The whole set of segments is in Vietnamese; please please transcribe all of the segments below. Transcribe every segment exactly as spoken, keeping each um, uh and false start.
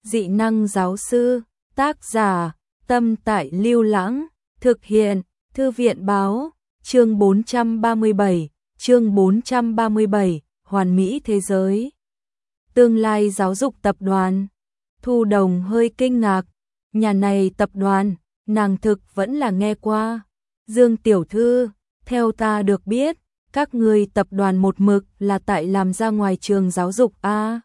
Dị năng giáo sư, tác giả, Tâm Tại Lưu Lãng, thực hiện, Thư viện báo, chương bốn trăm ba mươi bảy, chương bốn trăm ba mươi bảy, hoàn mỹ thế giới. Tương lai giáo dục tập đoàn. Thu Đồng hơi kinh ngạc, nhà này tập đoàn, nàng thực vẫn là nghe qua. Dương tiểu thư, theo ta được biết, các người tập đoàn một mực là tại làm ra ngoài trường giáo dục a. À,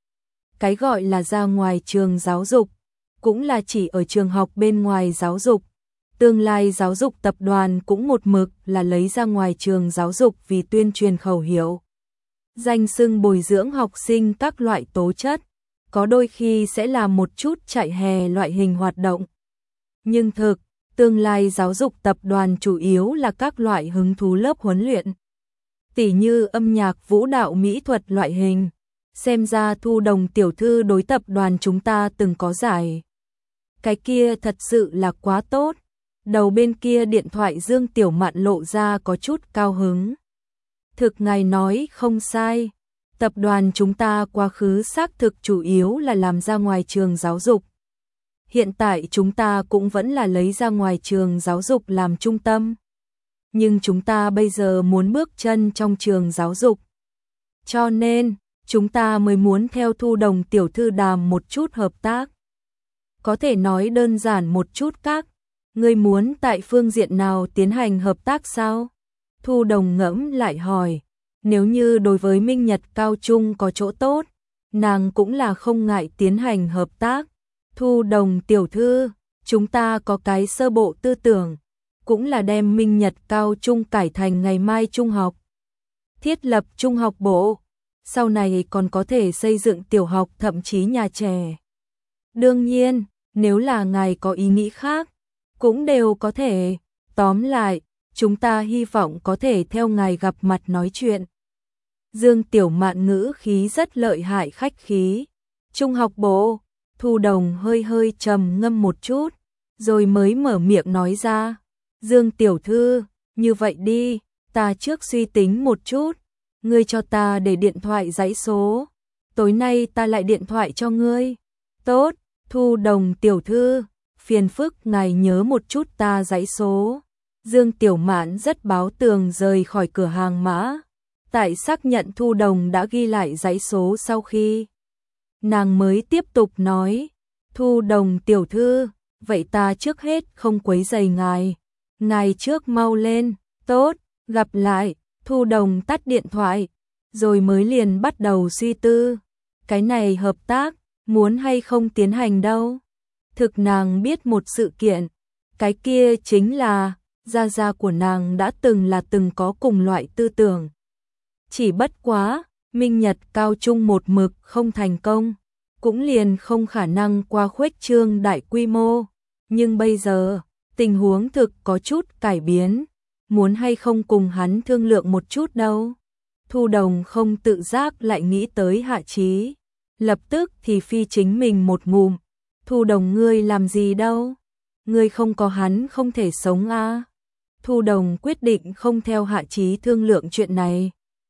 cái gọi là ra ngoài trường giáo dục, cũng là chỉ ở trường học bên ngoài giáo dục. Tương lai giáo dục tập đoàn cũng một mực là lấy ra ngoài trường giáo dục vì tuyên truyền khẩu hiệu. Danh xưng bồi dưỡng học sinh các loại tố chất, có đôi khi sẽ làm một chút chạy hè loại hình hoạt động. Nhưng thực, tương lai giáo dục tập đoàn chủ yếu là các loại hứng thú lớp huấn luyện, tỉ như âm nhạc, vũ đạo, mỹ thuật loại hình. Xem ra Thu Đồng tiểu thư đối tập đoàn chúng ta từng có giải. Cái kia thật sự là quá tốt. Đầu bên kia điện thoại Dương Tiểu Mạn lộ ra có chút cao hứng. Thực ngài nói không sai. Tập đoàn chúng ta quá khứ xác thực chủ yếu là làm ra ngoài trường giáo dục. Hiện tại chúng ta cũng vẫn là lấy ra ngoài trường giáo dục làm trung tâm. Nhưng chúng ta bây giờ muốn bước chân trong trường giáo dục. Cho nên, chúng ta mới muốn theo Thu Đồng tiểu thư đàm một chút hợp tác. Có thể nói đơn giản một chút các, ngươi muốn tại phương diện nào tiến hành hợp tác sao? Thu Đồng ngẫm lại hỏi, nếu như đối với Minh Nhật Cao Trung có chỗ tốt, nàng cũng là không ngại tiến hành hợp tác. Thu Đồng tiểu thư, chúng ta có cái sơ bộ tư tưởng, cũng là đem Minh Nhật Cao Trung cải thành ngày mai trung học. Thiết lập trung học bộ, sau này còn có thể xây dựng tiểu học thậm chí nhà trẻ. Đương nhiên, nếu là ngài có ý nghĩ khác, cũng đều có thể. Tóm lại, chúng ta hy vọng có thể theo ngài gặp mặt nói chuyện. Dương Tiểu Mạn ngữ khí rất lợi hại khách khí. Trung học bộ, Thu Đồng hơi hơi trầm ngâm một chút, rồi mới mở miệng nói ra. Dương tiểu thư, như vậy đi, ta trước suy tính một chút, ngươi cho ta để điện thoại dãy số, tối nay ta lại điện thoại cho ngươi. Tốt, Thu Đồng tiểu thư, phiền phức ngài nhớ một chút ta dãy số. Dương Tiểu Mạn rất báo tường rời khỏi cửa hàng mã. Tại xác nhận Thu Đồng đã ghi lại dãy số sau khi, nàng mới tiếp tục nói, Thu Đồng tiểu thư, vậy ta trước hết không quấy rầy ngài. Ngài trước mau lên, tốt, gặp lại. Thu Đồng tắt điện thoại, rồi mới liền bắt đầu suy tư. Cái này hợp tác, muốn hay không tiến hành đâu. Thực nàng biết một sự kiện, cái kia chính là, gia gia của nàng đã từng là từng có cùng loại tư tưởng. Chỉ bất quá, Minh Nhật Cao Trung một mực không thành công, cũng liền không khả năng qua khuếch trương đại quy mô. Nhưng bây giờ, tình huống thực có chút cải biến, muốn hay không cùng hắn thương lượng một chút đâu. Thu Đồng không tự giác lại nghĩ tới Hạ Chí, lập tức thì phi chính mình một ngụm. Thu Đồng ngươi làm gì đâu, ngươi không có hắn không thể sống a. À? Thu Đồng quyết định không theo Hạ Chí thương lượng chuyện này,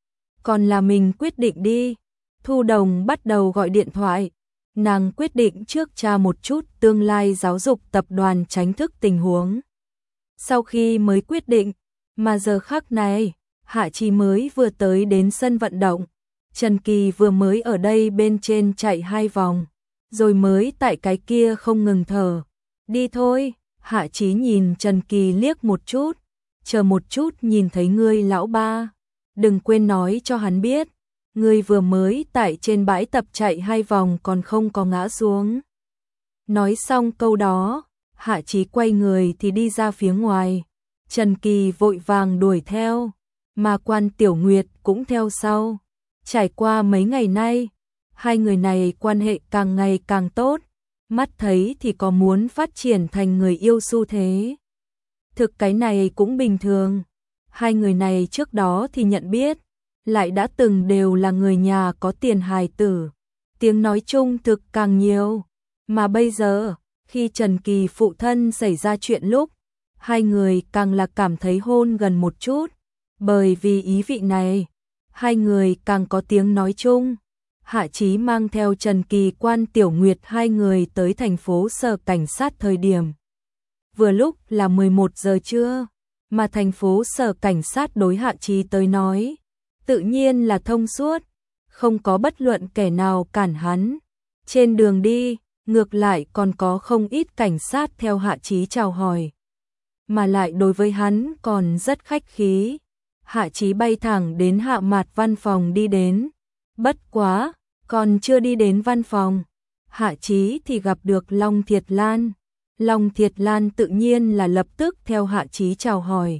còn là mình quyết định đi. Thu Đồng bắt đầu gọi điện thoại. Nàng quyết định trước tra một chút tương lai giáo dục tập đoàn tránh thức tình huống. Sau khi mới quyết định, mà giờ khắc này, Hạ Chí mới vừa tới đến sân vận động. Trần Kỳ vừa mới ở đây bên trên chạy hai vòng, rồi mới tại cái kia không ngừng thở. Đi thôi, Hạ Chí nhìn Trần Kỳ liếc một chút, chờ một chút nhìn thấy ngươi lão ba. Đừng quên nói cho hắn biết. Ngươi vừa mới tại trên bãi tập chạy hai vòng còn không có ngã xuống. Nói xong câu đó, Hạ Chí quay người thì đi ra phía ngoài. Trần Kỳ vội vàng đuổi theo, mà Quan Tiểu Nguyệt cũng theo sau. Trải qua mấy ngày nay, hai người này quan hệ càng ngày càng tốt, mắt thấy thì có muốn phát triển thành người yêu xu thế. Thực cái này cũng bình thường, hai người này trước đó thì nhận biết, lại đã từng đều là người nhà có tiền hài tử, tiếng nói chung thực càng nhiều. Mà bây giờ, khi Trần Kỳ phụ thân xảy ra chuyện lúc, hai người càng là cảm thấy hôn gần một chút, bởi vì ý vị này, hai người càng có tiếng nói chung. Hạ Chí mang theo Trần Kỳ Quan Tiểu Nguyệt hai người tới thành phố sở cảnh sát thời điểm. Vừa lúc là mười một giờ trưa, mà thành phố sở cảnh sát đối Hạ Chí tới nói, tự nhiên là thông suốt, không có bất luận kẻ nào cản hắn. Trên đường đi, ngược lại còn có không ít cảnh sát theo Hạ Chí chào hỏi, mà lại đối với hắn còn rất khách khí. Hạ Chí bay thẳng đến Hạ Mạt văn phòng đi đến. Bất quá, còn chưa đi đến văn phòng, Hạ Chí thì gặp được Long Thiệt Lan. Long Thiệt Lan tự nhiên là lập tức theo Hạ Chí chào hỏi.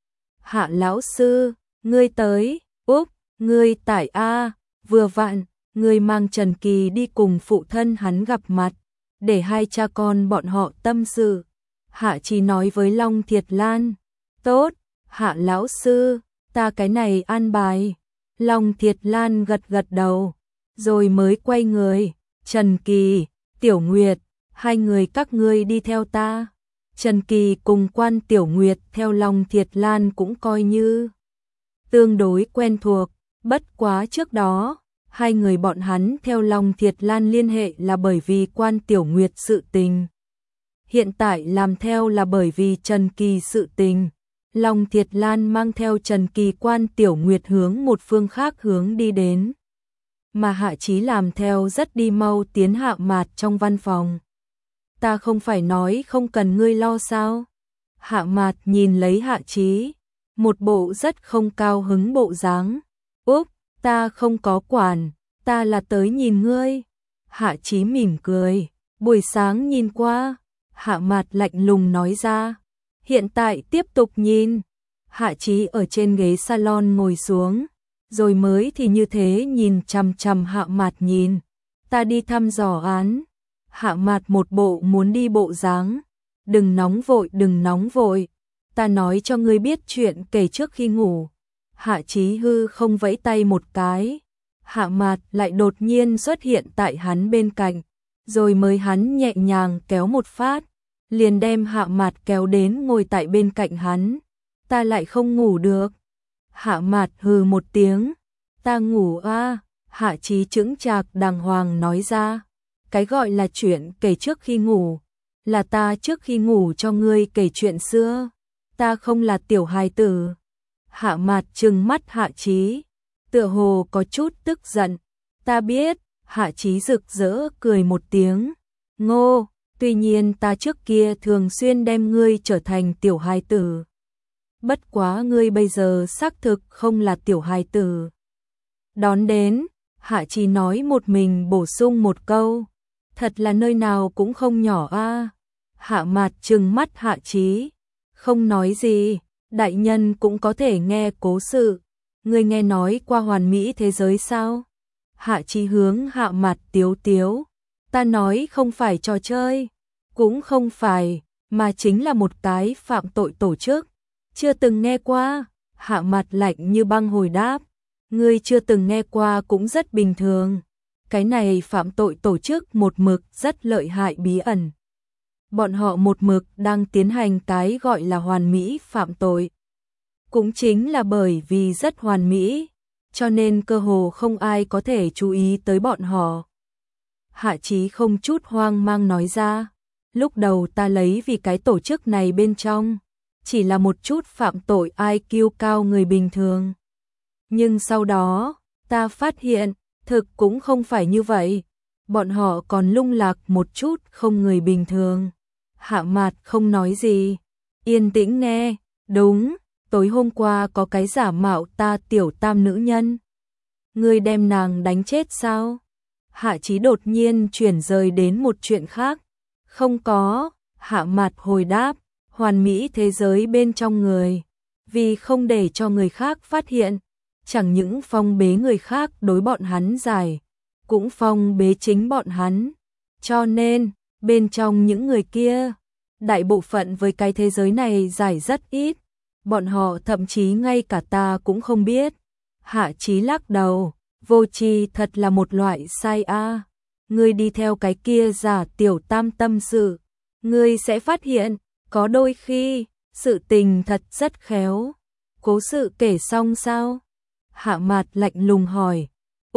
Hạ lão sư, ngươi tới, Úc, ngươi tại A, vừa vặn, ngươi mang Trần Kỳ đi cùng phụ thân hắn gặp mặt, để hai cha con bọn họ tâm sự. Hạ Chí nói với Long Thiệt Lan, tốt, Hạ lão sư, ta cái này an bài. Long Thiệt Lan gật gật đầu, rồi mới quay người, Trần Kỳ, Tiểu Nguyệt, hai người các ngươi đi theo ta. Trần Kỳ cùng Quan Tiểu Nguyệt theo Long Thiệt Lan cũng coi như tương đối quen thuộc, bất quá trước đó, hai người bọn hắn theo Long Thiệt Lan liên hệ là bởi vì Quan Tiểu Nguyệt sự tình. Hiện tại làm theo là bởi vì Trần Kỳ sự tình. Long Thiệt Lan mang theo Trần Kỳ Quan Tiểu Nguyệt hướng một phương khác hướng đi đến. Mà Hạ Chí làm theo rất đi mau tiến Hạ Mạt trong văn phòng. Ta không phải nói không cần ngươi lo sao? Hạ Mạt nhìn lấy Hạ Chí, một bộ rất không cao hứng bộ dáng. Úp, ta không có quản, ta là tới nhìn ngươi. Hạ Chí mỉm cười, buổi sáng nhìn qua. Hạ Mạt lạnh lùng nói ra. Hiện tại tiếp tục nhìn. Hạ Chí ở trên ghế salon ngồi xuống, rồi mới thì như thế nhìn chằm chằm Hạ Mạt nhìn. Ta đi thăm dò án. Hạ Mạt một bộ muốn đi bộ dáng. Đừng nóng vội, đừng nóng vội. Ta nói cho ngươi biết chuyện kể trước khi ngủ. Hạ Chí hư không vẫy tay một cái. Hạ Mạt lại đột nhiên xuất hiện tại hắn bên cạnh, rồi mới hắn nhẹ nhàng kéo một phát, liền đem Hạ Mạt kéo đến ngồi tại bên cạnh hắn. Ta lại không ngủ được. Hạ Mạt hừ một tiếng. Ta ngủ a. Hạ Chí chững chạc đàng hoàng nói ra. Cái gọi là chuyện kể trước khi ngủ, là ta trước khi ngủ cho ngươi kể chuyện xưa. Ta không là tiểu hài tử. Hạ Mạt trừng mắt Hạ Chí, tựa hồ có chút tức giận. Ta biết. Hạ Chí rực rỡ cười một tiếng. Ngô, tuy nhiên ta trước kia thường xuyên đem ngươi trở thành tiểu hài tử. Bất quá ngươi bây giờ xác thực không là tiểu hài tử. Đón đến, Hạ Chí nói một mình bổ sung một câu. Thật là nơi nào cũng không nhỏ a. Hạ Mạt trừng mắt Hạ Chí, không nói gì. Đại nhân cũng có thể nghe cố sự. Ngươi nghe nói qua hoàn mỹ thế giới sao? Hạ Chí hướng Hạ Mạt tiếu tiếu. Ta nói không phải trò chơi, cũng không phải, mà chính là một cái phạm tội tổ chức. Chưa từng nghe qua. Hạ Mạt lạnh như băng hồi đáp. Ngươi chưa từng nghe qua cũng rất bình thường. Cái này phạm tội tổ chức một mực rất lợi hại bí ẩn. Bọn họ một mực đang tiến hành cái gọi là hoàn mỹ phạm tội. Cũng chính là bởi vì rất hoàn mỹ, cho nên cơ hồ không ai có thể chú ý tới bọn họ. Hạ Chí không chút hoang mang nói ra. Lúc đầu ta lấy vì cái tổ chức này bên trong chỉ là một chút phạm tội i kiu cao người bình thường. Nhưng sau đó, ta phát hiện, thực cũng không phải như vậy. Bọn họ còn lung lạc một chút không người bình thường. Hạ Mạt không nói gì, yên tĩnh nghe. Đúng, tối hôm qua có cái giả mạo ta tiểu tam nữ nhân. Ngươi đem nàng đánh chết sao? Hạ Chí đột nhiên chuyển rời đến một chuyện khác. Không có. Hạ Mạt hồi đáp. Hoàn mỹ thế giới bên trong người, vì không để cho người khác phát hiện, chẳng những phong bế người khác đối bọn hắn giải, cũng phong bế chính bọn hắn. Cho nên, bên trong những người kia, đại bộ phận với cái thế giới này giải rất ít, bọn họ thậm chí ngay cả ta cũng không biết. Hạ Chí lắc đầu, vô tri thật là một loại sai a. Ngươi đi theo cái kia giả tiểu tam tâm sự, ngươi sẽ phát hiện, có đôi khi, sự tình thật rất khéo. Cố sự kể xong sao? Hạ Mạt lạnh lùng hỏi. Úp,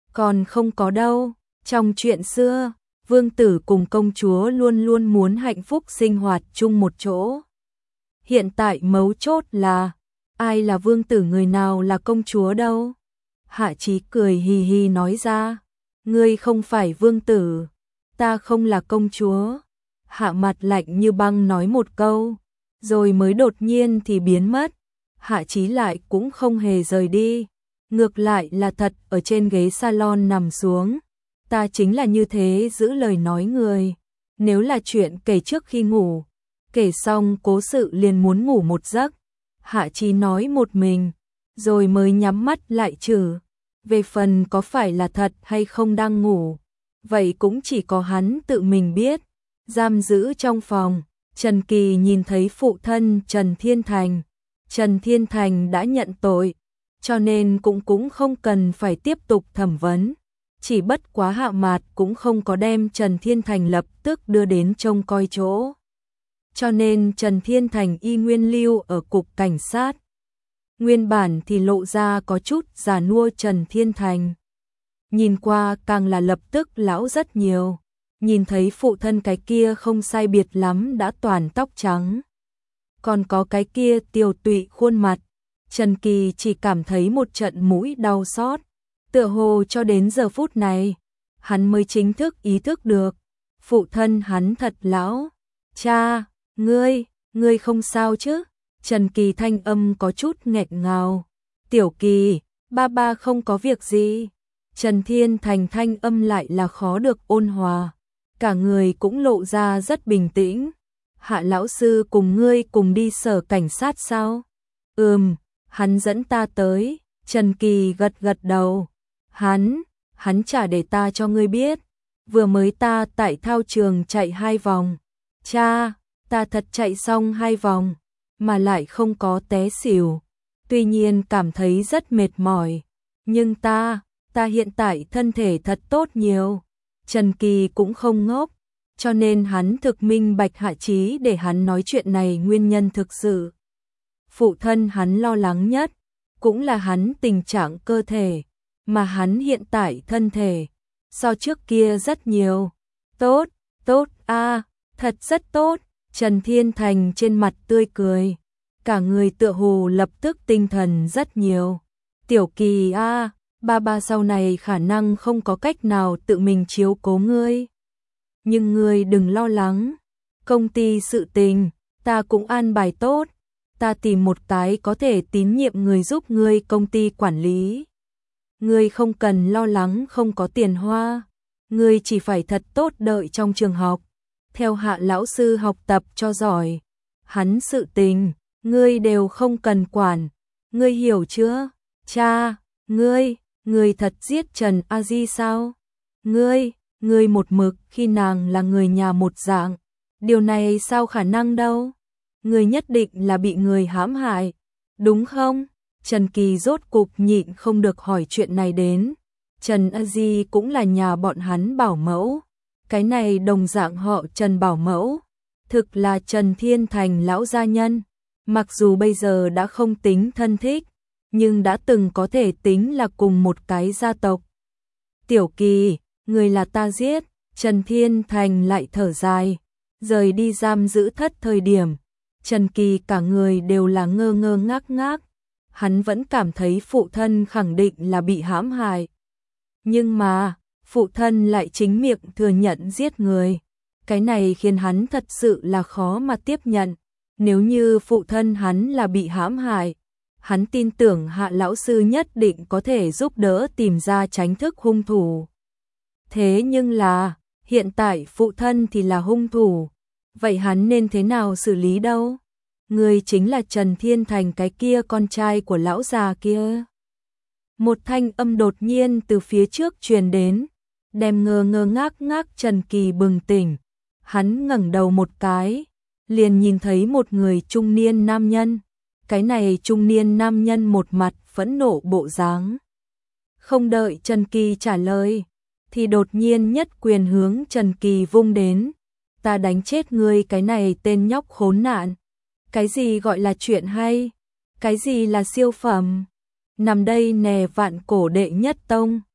Còn không có đâu, trong chuyện xưa, vương tử cùng công chúa luôn luôn muốn hạnh phúc sinh hoạt chung một chỗ. Hiện tại mấu chốt là, ai là vương tử người nào là công chúa đâu? Hạ Chí cười hì hì nói ra, ngươi không phải vương tử, ta không là công chúa. Hạ mặt lạnh như băng nói một câu, rồi mới đột nhiên thì biến mất. Hạ Chí lại cũng không hề rời đi, ngược lại là thật ở trên ghế salon nằm xuống. Ta chính là như thế giữ lời nói người, nếu là chuyện kể trước khi ngủ, kể xong cố sự liền muốn ngủ một giấc. Hạ Chí nói một mình, rồi mới nhắm mắt lại trừ. Về phần có phải là thật hay không đang ngủ, vậy cũng chỉ có hắn tự mình biết. Giam giữ trong phòng, Trần Kỳ nhìn thấy phụ thân Trần Thiên Thành. Trần Thiên Thành đã nhận tội, cho nên cũng cũng không cần phải tiếp tục thẩm vấn. Chỉ bất quá Hạ Mạt cũng không có đem Trần Thiên Thành lập tức đưa đến trông coi chỗ. Cho nên Trần Thiên Thành y nguyên lưu ở cục cảnh sát. Nguyên bản thì lộ ra có chút già nua Trần Thiên Thành. Nhìn qua càng là lập tức lão rất nhiều. Nhìn thấy phụ thân cái kia không sai biệt lắm đã toàn tóc trắng. Còn có cái kia tiều tụy khuôn mặt. Trần Kỳ chỉ cảm thấy một trận mũi đau xót. Tựa hồ cho đến giờ phút này, hắn mới chính thức ý thức được. Phụ thân hắn thật lão. Cha, ngươi, ngươi không sao chứ? Trần Kỳ thanh âm có chút nghẹn ngào. Tiểu Kỳ, ba ba không có việc gì. Trần Thiên Thành thanh âm lại là khó được ôn hòa. Cả người cũng lộ ra rất bình tĩnh. Hạ lão sư cùng ngươi cùng đi sở cảnh sát sao? Ừm, hắn dẫn ta tới. Trần Kỳ gật gật đầu. Hắn, hắn chả để ta cho ngươi biết. Vừa mới ta tại thao trường chạy hai vòng. Cha, ta thật chạy xong hai vòng, mà lại không có té xỉu. Tuy nhiên cảm thấy rất mệt mỏi. Nhưng ta, ta hiện tại thân thể thật tốt nhiều. Trần Kỳ cũng không ngốc, cho nên hắn thực minh bạch Hạ Chí để hắn nói chuyện này nguyên nhân thực sự. Phụ thân hắn lo lắng nhất, cũng là hắn tình trạng cơ thể, mà hắn hiện tại thân thể, so trước kia rất nhiều. Tốt, tốt a, à, thật rất tốt. Trần Thiên Thành trên mặt tươi cười, cả người tựa hồ lập tức tinh thần rất nhiều. Tiểu Kỳ a, à, ba ba sau này khả năng không có cách nào tự mình chiếu cố ngươi. Nhưng ngươi đừng lo lắng, công ty sự tình, ta cũng an bài tốt, ta tìm một cái có thể tín nhiệm người giúp ngươi công ty quản lý. Ngươi không cần lo lắng không có tiền hoa, ngươi chỉ phải thật tốt đợi trong trường học, theo Hạ lão sư học tập cho giỏi. Hắn sự tình, ngươi đều không cần quản, ngươi hiểu chưa? Cha, ngươi, ngươi thật giết Trần A Di sao? Ngươi, ngươi một mực khi nàng là người nhà một dạng, điều này sao khả năng đâu? Ngươi nhất định là bị người hãm hại, đúng không? Trần Kỳ rốt cục nhịn không được hỏi chuyện này đến. Trần A Di cũng là nhà bọn hắn bảo mẫu. Cái này đồng dạng họ Trần bảo mẫu, thực là Trần Thiên Thành lão gia nhân. Mặc dù bây giờ đã không tính thân thích, nhưng đã từng có thể tính là cùng một cái gia tộc. Tiểu Kỳ, người là ta giết. Trần Thiên Thành lại thở dài, rời đi giam giữ thất thời điểm. Trần Kỳ cả người đều là ngơ ngơ ngác ngác. Hắn vẫn cảm thấy phụ thân khẳng định là bị hãm hại. Nhưng mà, phụ thân lại chính miệng thừa nhận giết người. Cái này khiến hắn thật sự là khó mà tiếp nhận. Nếu như phụ thân hắn là bị hãm hại, hắn tin tưởng Hạ lão sư nhất định có thể giúp đỡ tìm ra tránh thức hung thủ. Thế nhưng là, hiện tại phụ thân thì là hung thủ. Vậy hắn nên thế nào xử lý đâu? Người chính là Trần Thiên Thành cái kia con trai của lão già kia. Một thanh âm đột nhiên từ phía trước truyền đến, đem ngơ ngơ ngác ngác Trần Kỳ bừng tỉnh. Hắn ngẩng đầu một cái, liền nhìn thấy một người trung niên nam nhân. Cái này trung niên nam nhân một mặt phẫn nộ bộ dáng. Không đợi Trần Kỳ trả lời, thì đột nhiên nhất quyền hướng Trần Kỳ vung đến. Ta đánh chết ngươi cái này tên nhóc khốn nạn. Cái gì gọi là chuyện hay? Cái gì là siêu phẩm? Nằm đây nè vạn cổ đệ nhất tông.